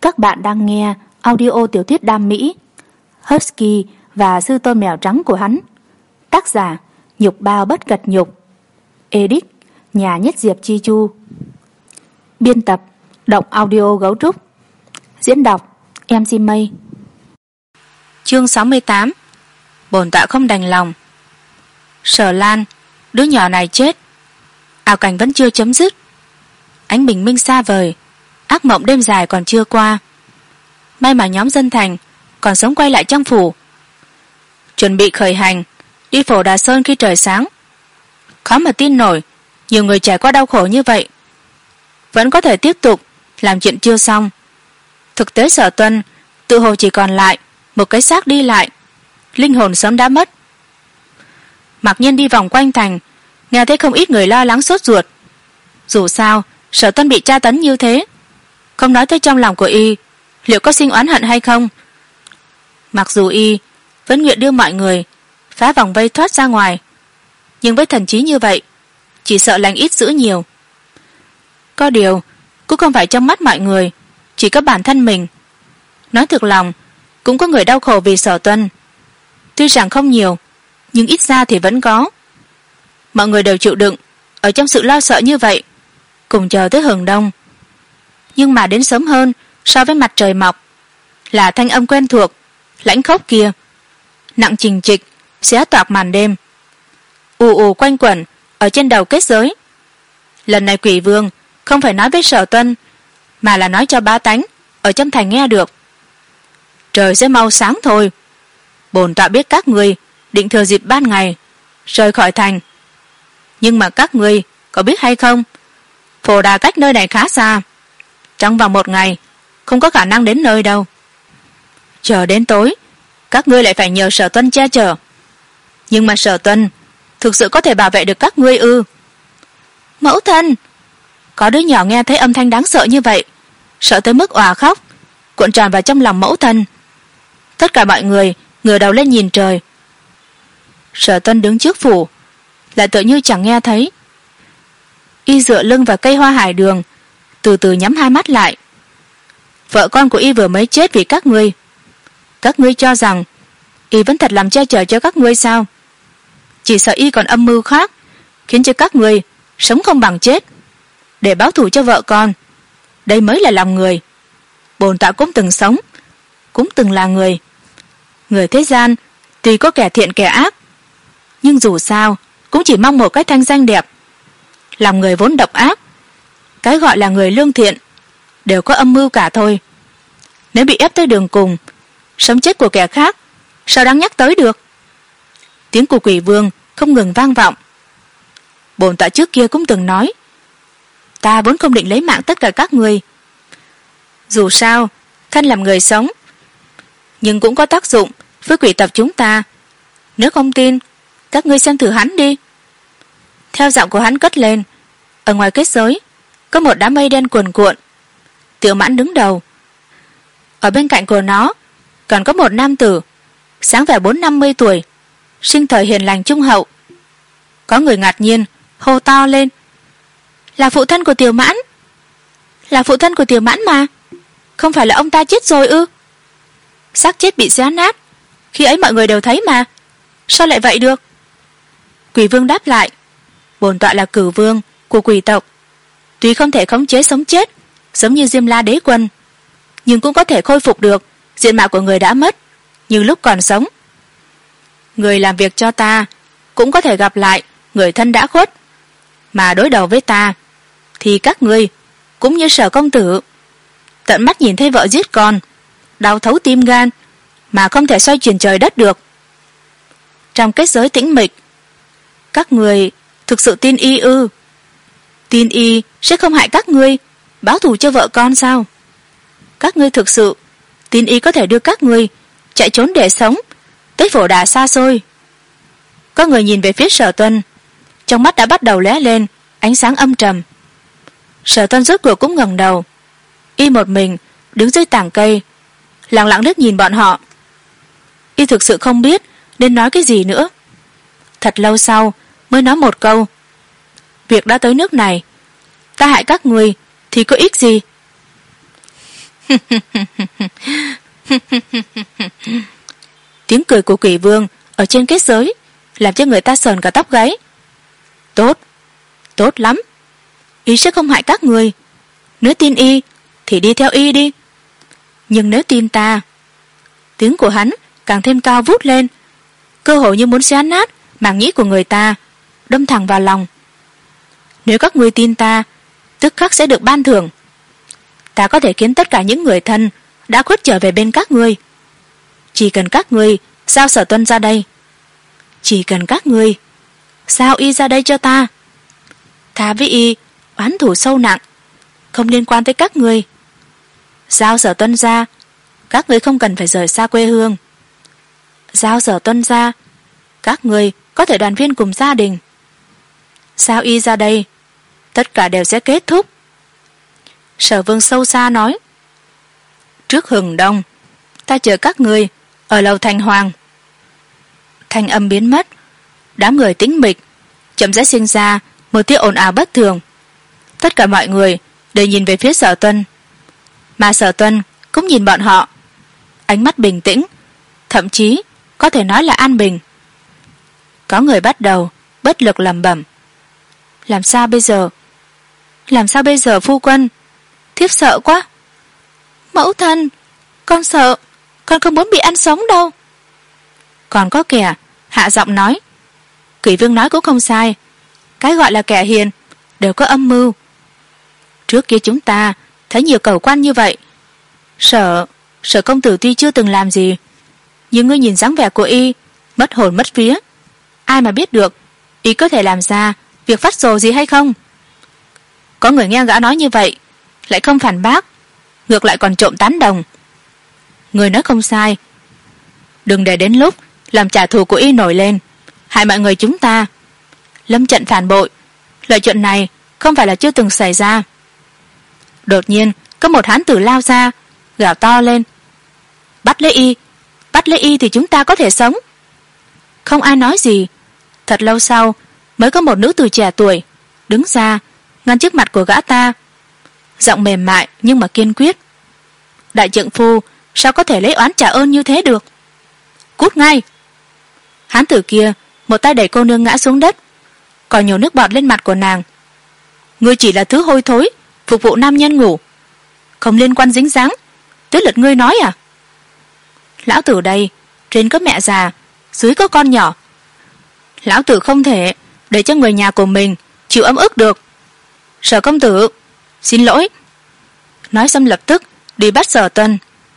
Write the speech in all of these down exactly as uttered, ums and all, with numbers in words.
Các bạn đang nghe audio tiểu thuyết đam mỹ Husky và sư tôn mèo trắng của hắn. Tác giả Nhục Bao Bất Cật Nhục. Edit Nhà Nhất Diệp Chi Chu. Biên tập Động Audio Gấu Trúc. Diễn đọc em xê Mây. Chương sáu mươi tám. Bổn tọa không đành lòng. Sở Lan, đứa nhỏ này chết. Ảo cảnh vẫn chưa chấm dứt. Ánh bình minh xa vời, ác mộng đêm dài còn chưa qua. May mà nhóm dân thành còn sống quay lại trong phủ, chuẩn bị khởi hành đi Phổ Đà Sơn khi trời sáng. Khó mà tin nổi nhiều người trải qua đau khổ như vậy vẫn có thể tiếp tục làm chuyện chưa xong. Thực tế Sở Tuân tự hồ chỉ còn lại một cái xác đi lại, linh hồn sớm đã mất. Mặc nhiên đi vòng quanh thành, nghe thấy không ít người lo lắng sốt ruột. Dù sao Sở Tuân bị tra tấn như thế, không nói tới trong lòng của y liệu có sinh oán hận hay không. Mặc dù y vẫn nguyện đưa mọi người phá vòng vây thoát ra ngoài, nhưng với thần trí như vậy chỉ sợ lành ít dữ nhiều. Có điều cũng không phải trong mắt mọi người chỉ có bản thân mình. Nói thực lòng, cũng có người đau khổ vì Sở Tuân. Tuy rằng không nhiều, nhưng ít ra thì vẫn có. Mọi người đều chịu đựng ở trong sự lo sợ như vậy, cùng chờ tới hừng đông. Nhưng mà đến sớm hơn so với mặt trời mọc là thanh âm quen thuộc lãnh khốc kia, nặng trình trịch xé toạc màn đêm, ù ù quanh quẩn ở trên đầu kết giới. Lần này Quỷ Vương không phải nói với Sở Tuân, mà là nói cho bá tánh ở trong thành nghe được. Trời sẽ mau sáng thôi. Bổn tọa biết các người định thừa dịp ban ngày rời khỏi thành, nhưng mà các người có biết hay không, Phổ Đà cách nơi này khá xa, trong vòng một ngày không có khả năng đến nơi đâu. Chờ đến tối các ngươi lại phải nhờ Sở Tuân che chở. Nhưng mà Sở Tuân thực sự có thể bảo vệ được các ngươi ư? Mẫu thân! Có đứa nhỏ nghe thấy âm thanh đáng sợ như vậy, sợ tới mức òa khóc, cuộn tròn vào trong lòng mẫu thân. Tất cả mọi người ngửa đầu lên nhìn trời. Sở Tuân đứng trước phủ lại tựa như chẳng nghe thấy. Y dựa lưng vào cây hoa hải đường, từ từ nhắm hai mắt lại. Vợ con của y vừa mới chết vì các ngươi. Các ngươi cho rằng y vẫn thật làm che chở cho các ngươi sao? Chỉ sợ y còn âm mưu khác, khiến cho các ngươi sống không bằng chết, để báo thù cho vợ con. Đây mới là lòng người. Bổn tọa cũng từng sống, cũng từng là người. Người thế gian tuy có kẻ thiện kẻ ác, nhưng dù sao cũng chỉ mong một cái thanh danh đẹp. Lòng người vốn độc ác, cái gọi là người lương thiện đều có âm mưu cả thôi. Nếu bị ép tới đường cùng, sống chết của kẻ khác sao đáng nhắc tới được? Tiếng của Quỷ Vương không ngừng vang vọng. Bổn tọa trước kia cũng từng nói, ta vốn không định lấy mạng tất cả các người. Dù sao thân làm người sống, nhưng cũng có tác dụng với quỷ tộc chúng ta. Nếu không tin, các ngươi xem thử hắn đi. Theo giọng của hắn cất lên, ở ngoài kết giới có một đám mây đen cuồn cuộn. Tiểu Mãn đứng đầu. Ở bên cạnh của nó còn có một nam tử sáng vẻ bốn năm mươi tuổi, sinh thời hiền lành trung hậu. Có người ngạc nhiên hô to lên, là phụ thân của Tiểu Mãn. Là phụ thân của Tiểu Mãn mà. Không phải là ông ta chết rồi ư? Xác chết bị xé nát, khi ấy mọi người đều thấy mà, sao lại vậy được? Quỷ Vương đáp lại, bổn tọa là Cửu Vương của quỷ tộc, tuy không thể khống chế sống chết giống như Diêm La Đế Quân, nhưng cũng có thể khôi phục được diện mạo của người đã mất như lúc còn sống. Người làm việc cho ta cũng có thể gặp lại người thân đã khuất, mà đối đầu với ta thì các ngươi cũng như Sở công tử, tận mắt nhìn thấy vợ giết con, đau thấu tim gan, mà không thể xoay chuyển trời đất được. Trong kết giới tĩnh mịch, các người thực sự tin y ư? Tin y sẽ không hại các ngươi, báo thù cho vợ con sao? Các ngươi thực sự tin y có thể đưa các ngươi chạy trốn để sống tới Phổ Đà xa xôi? Có người nhìn về phía Sở Tuân, trong mắt đã bắt đầu lóe lên ánh sáng âm trầm. Sở Tuân rốt cuộc cũng ngẩng đầu. Y một mình đứng dưới tảng cây, lặng lặng liếc nhìn bọn họ. Y thực sự không biết nên nói cái gì nữa. Thật lâu sau mới nói một câu, việc đã tới nước này, ta hại các người thì có ích gì? Tiếng cười của quỷ vương ở trên kết giới làm cho người ta sờn cả tóc gáy. Tốt, tốt lắm, y sẽ không hại các người. Nếu tin y thì đi theo y đi, nhưng nếu tin ta. Tiếng của hắn càng thêm cao vút lên, cơ hội như muốn xé nát màng nhĩ của người ta, đâm thẳng vào lòng. Nếu các ngươi tin ta, tức khắc sẽ được ban thưởng. Ta có thể khiến tất cả những người thân đã khuất trở về bên các ngươi. Chỉ cần các ngươi giao Sở Tuân ra đây, chỉ cần các ngươi giao y ra đây cho ta. Ta với y oán thù sâu nặng, không liên quan tới các ngươi. Giao Sở Tuân ra, các ngươi không cần phải rời xa quê hương. Giao Sở Tuân ra, các ngươi có thể đoàn viên cùng gia đình. Giao y ra đây, tất cả đều sẽ kết thúc. Sở Vương sâu xa nói. Trước hừng đông, ta chờ các ngươi ở lầu Thành Hoàng. Thanh âm biến mất, đám người tĩnh mịch, chậm rãi sinh ra một tia ồn ào bất thường. Tất cả mọi người đều nhìn về phía Sở Tuân, mà Sở Tuân cũng nhìn bọn họ, ánh mắt bình tĩnh, thậm chí có thể nói là an bình. Có người bắt đầu bất lực lẩm bẩm. Làm sao bây giờ? Làm sao bây giờ phu quân? Thiếp sợ quá. Mẫu thân, con sợ, con không muốn bị ăn sống đâu. Còn có kẻ hạ giọng nói. Quỷ vương nói cũng không sai, cái gọi là kẻ hiền đều có âm mưu. Trước kia chúng ta thấy nhiều cầu quan như vậy. Sở Sở công tử tuy chưa từng làm gì, nhưng ngươi nhìn dáng vẻ của y mất hồn mất vía. Ai mà biết được y có thể làm ra việc phát rồ gì hay không. Có người nghe gã nói như vậy lại không phản bác, ngược lại còn trộm tán đồng. Người nói không sai, đừng để đến lúc làm trả thù của y nổi lên, hại mọi người chúng ta. Lâm trận phản bội, lợi chuyện này không phải là chưa từng xảy ra. Đột nhiên có một hán tử lao ra, gào to lên. Bắt lấy y, bắt lấy y thì chúng ta có thể sống. Không ai nói gì. Thật lâu sau mới có một nữ tử trẻ tuổi đứng ra ngăn trước mặt của gã ta, giọng mềm mại nhưng mà kiên quyết. Đại trượng phu sao có thể lấy oán trả ơn như thế được? Cút ngay! Hán tử kia một tay đẩy cô nương ngã xuống đất, còn nhổ nước bọt lên mặt của nàng. Ngươi chỉ là thứ hôi thối phục vụ nam nhân ngủ, không liên quan dính dáng tới lượt ngươi nói à? Lão tử đây trên có mẹ già, dưới có con nhỏ. Lão tử không thể để cho người nhà của mình chịu ấm ức được. Sở công tử, xin lỗi. Nói xong lập tức đi bắt Sở Tuân.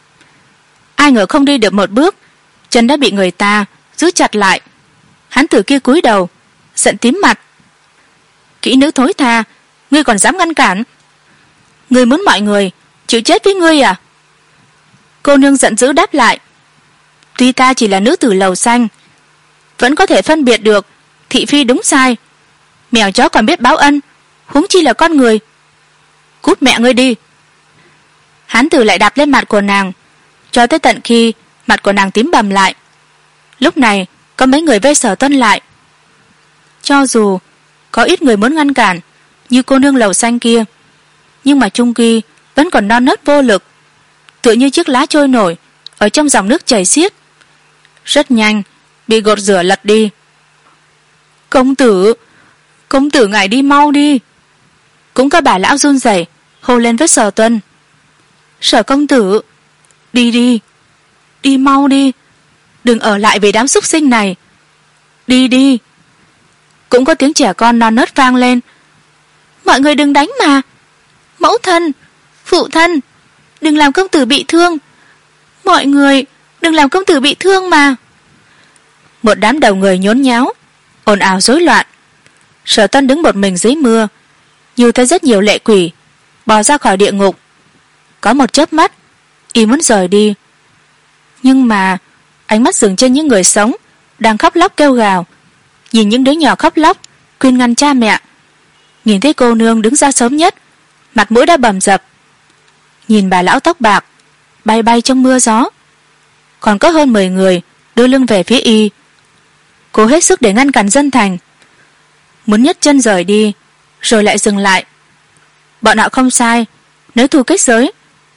Ai ngờ không đi được một bước, chân đã bị người ta giữ chặt lại. Hán tử kia cúi đầu, giận tím mặt. Kỹ nữ thối tha, ngươi còn dám ngăn cản? Ngươi muốn mọi người chịu chết với ngươi à? Cô nương giận dữ đáp lại. Tuy ta chỉ là nữ tử lầu xanh, vẫn có thể phân biệt được thị phi đúng sai. Mèo chó còn biết báo ân, huống chi là con người. Cút mẹ ngươi đi! Hán tử lại đạp lên mặt của nàng, cho tới tận khi mặt của nàng tím bầm lại. Lúc này có mấy người vây Sở Tuân lại. Cho dù có ít người muốn ngăn cản như cô nương lầu xanh kia, nhưng mà chung quy vẫn còn non nớt vô lực, tựa như chiếc lá trôi nổi ở trong dòng nước chảy xiết, rất nhanh bị gột rửa lật đi. Công tử, công tử ngài đi mau đi! Cũng có bà lão run rẩy hô lên với Sở Tuân. Sở công tử, đi đi, đi mau đi, đừng ở lại với đám súc sinh này, đi đi. Cũng có tiếng trẻ con non nớt vang lên. Mọi người đừng đánh mà, mẫu thân, phụ thân, đừng làm công tử bị thương. Mọi người đừng làm công tử bị thương mà. Một đám đầu người nhốn nháo, ồn ào rối loạn. Sở Tuân đứng một mình dưới mưa, như thấy rất nhiều lệ quỷ bò ra khỏi địa ngục. Có một chớp mắt y muốn rời đi, nhưng mà ánh mắt dừng trên những người sống đang khóc lóc kêu gào, nhìn những đứa nhỏ khóc lóc khuyên ngăn cha mẹ, nhìn thấy cô nương đứng ra sớm nhất, mặt mũi đã bầm dập, nhìn bà lão tóc bạc bay bay trong mưa gió. Còn có hơn mười người đưa lưng về phía y, cố hết sức để ngăn cản dân thành, muốn nhấc chân rời đi rồi lại dừng lại. Bọn họ không sai, nếu thu kết giới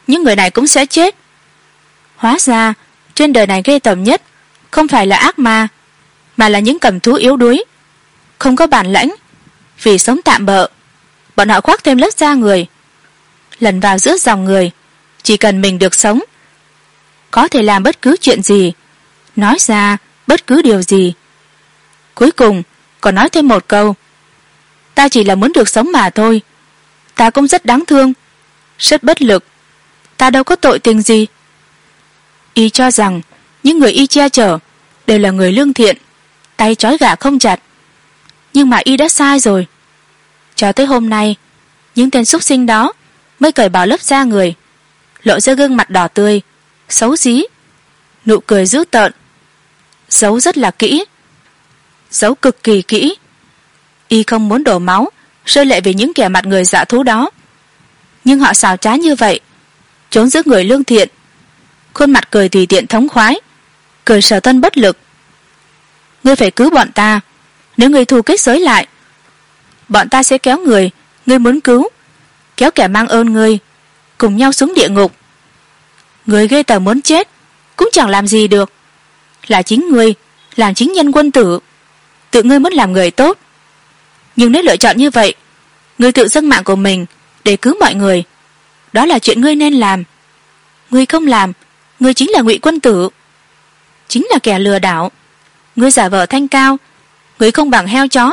những người này cũng sẽ chết. Hóa ra trên đời này ghê tởm nhất không phải là ác ma, mà là những cầm thú yếu đuối, không có bản lãnh. Vì sống tạm bợ, bọn họ khoác thêm lớp da người, lần vào giữa dòng người. Chỉ cần mình được sống, có thể làm bất cứ chuyện gì, nói ra bất cứ điều gì. Cuối cùng còn nói thêm một câu: ta chỉ là muốn được sống mà thôi. Ta cũng rất đáng thương, rất bất lực. Ta đâu có tội tình gì. Y cho rằng những người y che chở đều là người lương thiện, tay trói gà không chặt. Nhưng mà y đã sai rồi. Cho tới hôm nay, những tên súc sinh đó mới cởi bỏ lớp da người, lộ ra gương mặt đỏ tươi, xấu xí, nụ cười dữ tợn, giấu rất là kỹ, giấu cực kỳ kỹ. Y không muốn đổ máu rơi lệ vì những kẻ mặt người dạ thú đó, nhưng họ xảo trá như vậy, trốn giữa người lương thiện, khuôn mặt cười tùy tiện thống khoái, cười Sở Tân bất lực. Ngươi phải cứu bọn ta. Nếu ngươi thu kết giới lại, bọn ta sẽ kéo người ngươi muốn cứu, kéo kẻ mang ơn ngươi, cùng nhau xuống địa ngục. Ngươi ghê tởm muốn chết cũng chẳng làm gì được. Là chính ngươi làm chính nhân quân tử, tự ngươi muốn làm người tốt. Nhưng nếu lựa chọn như vậy, ngươi tự dâng mạng của mình để cứu mọi người, đó là chuyện ngươi nên làm. Ngươi không làm, ngươi chính là ngụy quân tử, chính là kẻ lừa đảo. Ngươi giả vờ thanh cao, ngươi không bằng heo chó.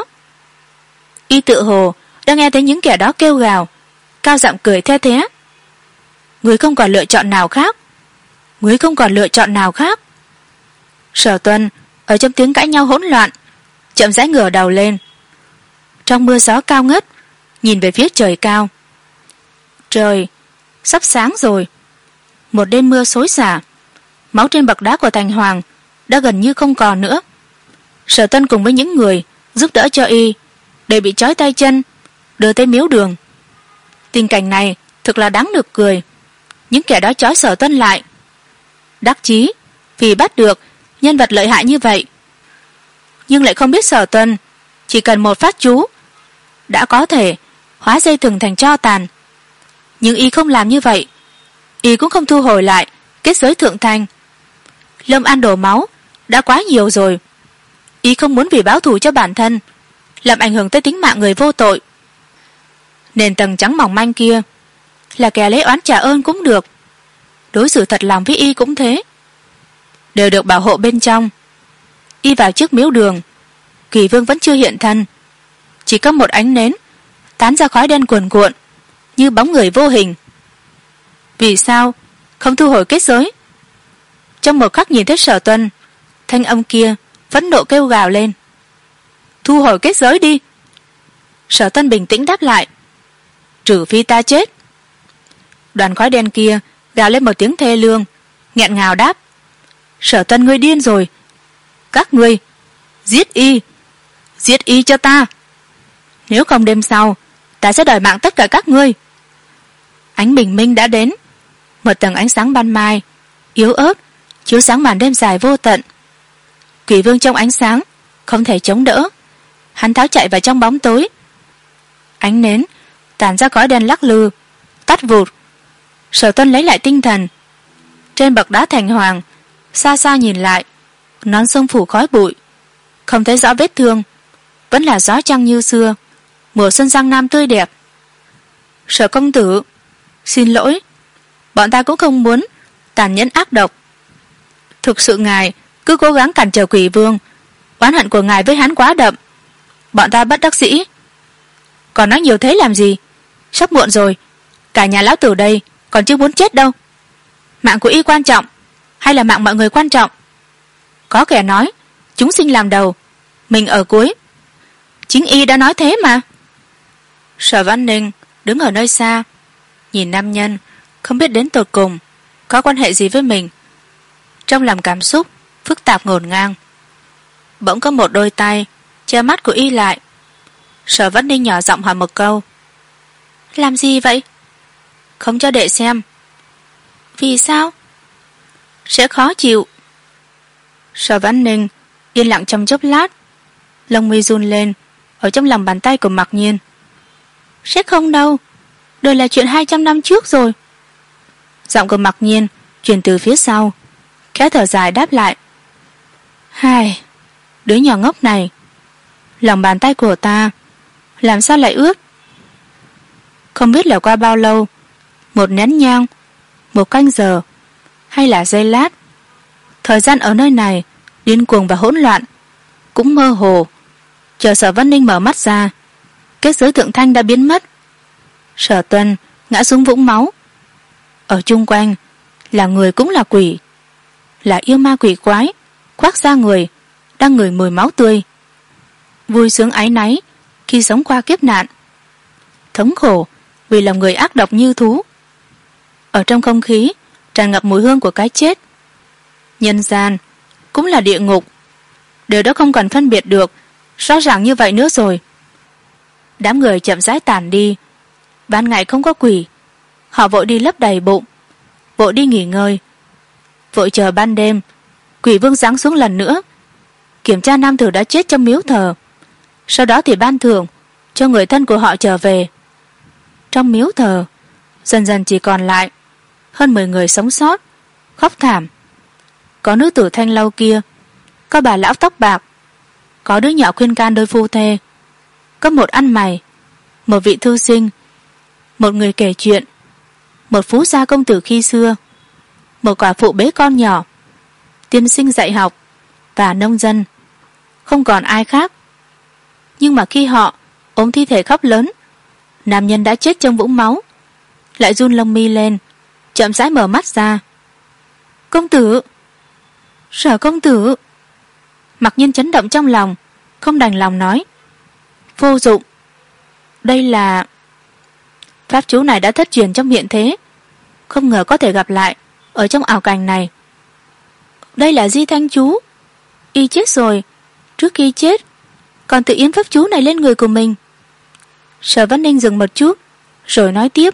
Y tự hồ đã nghe thấy những kẻ đó kêu gào, cao giọng cười the thé. Ngươi không còn lựa chọn nào khác, ngươi không còn lựa chọn nào khác. Sở Tuân ở trong tiếng cãi nhau hỗn loạn chậm rãi ngửa đầu lên, trong mưa gió cao ngất nhìn về phía trời cao. Trời sắp sáng rồi. Một đêm mưa xối xả, máu trên bậc đá của thành hoàng đã gần như không còn nữa. Sở Tuân cùng với những người giúp đỡ cho y đều bị trói tay chân, đưa tới miếu đường. Tình cảnh này thực là đáng được cười. Những kẻ đó trói Sở Tuân lại, đắc chí vì bắt được nhân vật lợi hại như vậy, nhưng lại không biết Sở Tuân chỉ cần một phát chú đã có thể hóa dây thừng thành tro tàn. Nhưng y không làm như vậy. Y cũng không thu hồi lại kết giới thượng thanh. Lâm An đổ máu đã quá nhiều rồi. Y không muốn vì báo thù cho bản thân làm ảnh hưởng tới tính mạng người vô tội. Nền tầng trắng mỏng manh kia là kẻ lấy oán trả ơn cũng được, đối xử thật lòng với y cũng thế, đều được bảo hộ bên trong. Y vào trước miếu đường, Kỳ Vương vẫn chưa hiện thân, chỉ có một ánh nến tán ra khói đen cuồn cuộn như bóng người vô hình. Vì sao không thu hồi kết giới? Trong một khắc nhìn thấy Sở Tuân, thanh âm kia phẫn nộ kêu gào lên: thu hồi kết giới đi. Sở Tuân bình tĩnh đáp lại: trừ phi ta chết. Đoàn khói đen kia gào lên một tiếng thê lương, nghẹn ngào đáp: Sở Tuân, ngươi điên rồi. Các ngươi giết y, giết y cho ta. Nếu không đêm sau ta sẽ đòi mạng tất cả các ngươi. Ánh bình minh đã đến, một tầng ánh sáng ban mai yếu ớt chiếu sáng màn đêm dài vô tận. Kỳ Vương trong ánh sáng không thể chống đỡ, hắn tháo chạy vào trong bóng tối. Ánh nến tản ra khói đen lắc lư, tắt vụt. Sở Tuân lấy lại tinh thần. Trên bậc đá thành hoàng, xa xa nhìn lại, nón sông phủ khói bụi, không thấy rõ vết thương, vẫn là gió trăng như xưa, mùa xuân Giang Nam tươi đẹp. Sở công tử, xin lỗi, bọn ta cũng không muốn tàn nhẫn ác độc. Thực sự ngài cứ cố gắng cản trở Quỷ Vương, oán hận của ngài với hắn quá đậm, bọn ta bất đắc dĩ. Còn nói nhiều thế làm gì? Sắp muộn rồi, cả nhà lão tử đây còn chưa muốn chết đâu. Mạng của y quan trọng hay là mạng mọi người quan trọng? Có kẻ nói chúng sinh làm đầu, mình ở cuối. Chính y đã nói thế mà. Sở Văn Ninh đứng ở nơi xa, nhìn nam nhân không biết đến tột cùng có quan hệ gì với mình, trong lòng cảm xúc phức tạp ngổn ngang. Bỗng có một đôi tay che mắt của y lại. Sở Văn Ninh nhỏ giọng hỏi một câu: làm gì vậy? Không cho đệ xem. Vì sao? Sẽ khó chịu. Sở Văn Ninh yên lặng trong chốc lát, lông mi run lên ở trong lòng bàn tay của Mặc Nhiên. Sẽ không đâu, đời là chuyện hai trăm năm trước rồi. Giọng của Mặc Nhiên truyền từ phía sau, khẽ thở dài đáp lại. Hai, đứa nhỏ ngốc này, lòng bàn tay của ta làm sao lại ướt? Không biết là qua bao lâu, một nén nhang, một canh giờ, hay là giây lát, thời gian ở nơi này điên cuồng và hỗn loạn, cũng mơ hồ. Chờ Sở Văn Ninh mở mắt ra, kết giới thượng thanh đã biến mất. Sở Tuân ngã xuống vũng máu. Ở chung quanh là người cũng là quỷ, là yêu ma quỷ quái khoác da người, đang ngửi mùi máu tươi, vui sướng áy náy khi sống qua kiếp nạn, thống khổ vì là người ác độc như thú. Ở trong không khí tràn ngập mùi hương của cái chết. Nhân gian cũng là địa ngục, điều đó không cần phân biệt được rõ ràng như vậy nữa rồi. Đám người chậm rãi tản đi. Ban ngày không có quỷ, họ vội đi lấp đầy bụng, vội đi nghỉ ngơi, vội chờ ban đêm quỷ vương giáng xuống lần nữa, kiểm tra nam tử đã chết trong miếu thờ, sau đó thì ban thưởng cho người thân của họ trở về. Trong miếu thờ dần dần chỉ còn lại hơn mười người sống sót, khóc thảm. Có nữ tử thanh lâu kia, có bà lão tóc bạc, có đứa nhỏ khuyên can đôi phu thê, có một ăn mày, một vị thư sinh, một người kể chuyện, một phú gia công tử khi xưa, một quả phụ bế con nhỏ, tiên sinh dạy học và nông dân. Không còn ai khác. Nhưng mà khi họ ôm thi thể khóc lớn, nam nhân đã chết trong vũng máu lại run lông mi lên, chậm rãi mở mắt ra. Công tử! Sở công tử! Mặc Nhiên chấn động trong lòng, không đành lòng nói. Vô dụng. Đây là... Pháp chú này đã thất truyền trong hiện thế, không ngờ có thể gặp lại ở trong ảo cảnh này. Đây là Di Thanh chú. Y chết rồi, trước khi chết còn tự yến pháp chú này lên người của mình. Sở Văn Ninh dừng một chút rồi nói tiếp.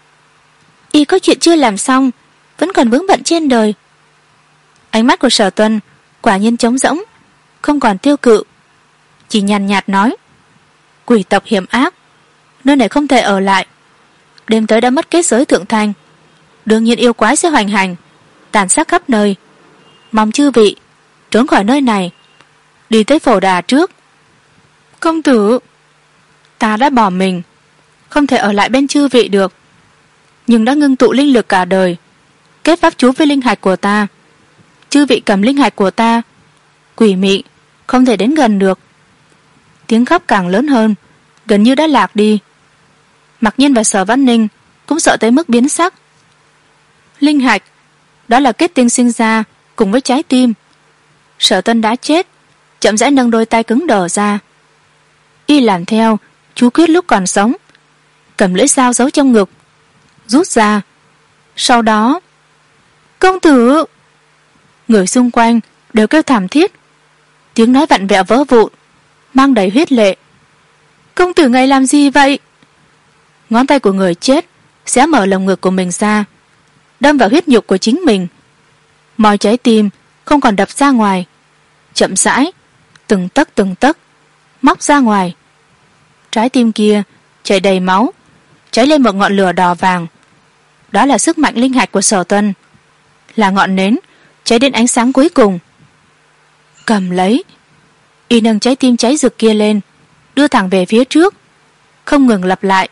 Y có chuyện chưa làm xong, vẫn còn vướng bận trên đời. Ánh mắt của Sở Tuân quả nhiên trống rỗng, không còn tiêu cự, chỉ nhàn nhạt nói. Quỷ tộc hiểm ác, nơi này không thể ở lại. Đêm tới đã mất kết giới thượng thanh, đương nhiên yêu quái sẽ hoành hành, tàn sát khắp nơi. Mong chư vị trốn khỏi nơi này, đi tới Phổ Đà trước. Công tử! Ta đã bỏ mình, không thể ở lại bên chư vị được, nhưng đã ngưng tụ linh lực cả đời, kết pháp chú với linh hạch của ta. Chư vị cầm linh hạch của ta, quỷ mị không thể đến gần được. Tiếng khóc càng lớn hơn, gần như đã lạc đi. Mặc Nhiên và Sở Văn Ninh cũng sợ tới mức biến sắc. Linh hạch, đó là kết tinh sinh ra cùng với trái tim. Sở Tuân đã chết, chậm rãi nâng đôi tay cứng đờ ra. Y làm theo chú quyết lúc còn sống, cầm lưỡi dao giấu trong ngực, rút ra. Sau đó... Công tử! Người xung quanh đều kêu thảm thiết, tiếng nói vặn vẹo vỡ vụn, mang đầy huyết lệ. Công tử ngài làm gì vậy? Ngón tay của người chết xé mở lồng ngực của mình ra, đâm vào huyết nhục của chính mình. Mọi trái tim không còn đập ra ngoài, chậm rãi từng tấc từng tấc móc ra ngoài. Trái tim kia chảy đầy máu, cháy lên một ngọn lửa đỏ vàng. Đó là sức mạnh linh hạch của Sở Tuân, là ngọn nến cháy đến ánh sáng cuối cùng. Cầm lấy. Y nâng trái tim cháy rực kia lên, đưa thẳng về phía trước, không ngừng lặp lại.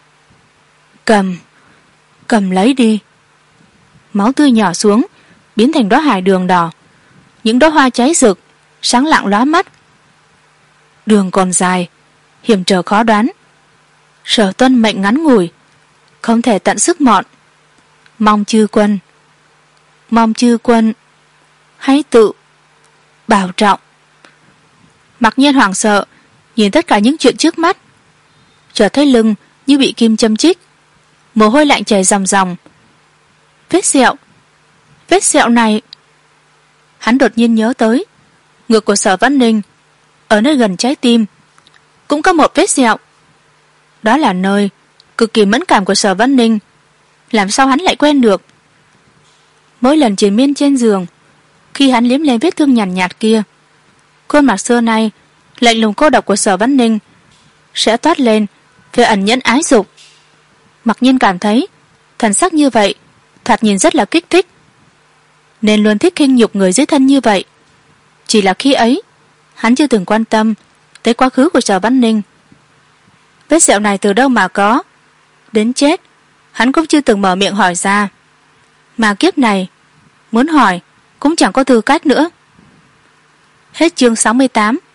Cầm, cầm lấy đi. Máu tươi nhỏ xuống, biến thành đóa hải đường đỏ. Những đóa hoa cháy rực, sáng lạng lóa mắt. Đường còn dài, hiểm trở khó đoán. Sở Tuân mệnh ngắn ngủi, không thể tận sức mọn. Mong chư quân, mong chư quân hãy tự bảo trọng. Mặc Nhiên hoảng sợ nhìn tất cả những chuyện trước mắt, chợt thấy lưng như bị kim châm chích, mồ hôi lạnh chảy ròng ròng. Vết sẹo, vết sẹo này. Hắn đột nhiên nhớ tới ngực của Sở Văn Ninh, ở nơi gần trái tim cũng có một vết sẹo. Đó là nơi cực kỳ mẫn cảm của Sở Văn Ninh, làm sao hắn lại quen được? Mỗi lần triền miên trên giường, khi hắn liếm lên vết thương nhàn nhạt, nhạt kia, khuôn mặt xưa nay lạnh lùng cô độc của Sở Văn Ninh sẽ toát lên về ẩn nhẫn ái dục. Mặc Nhiên cảm thấy thần sắc như vậy thoạt nhìn rất là kích thích, nên luôn thích khinh nhục người dưới thân như vậy. Chỉ là khi ấy hắn chưa từng quan tâm tới quá khứ của Sở Văn Ninh. Vết sẹo này từ đâu mà có, đến chết hắn cũng chưa từng mở miệng hỏi ra, mà kiếp này muốn hỏi cũng chẳng có tư cách nữa. Hết chương sáu mươi tám.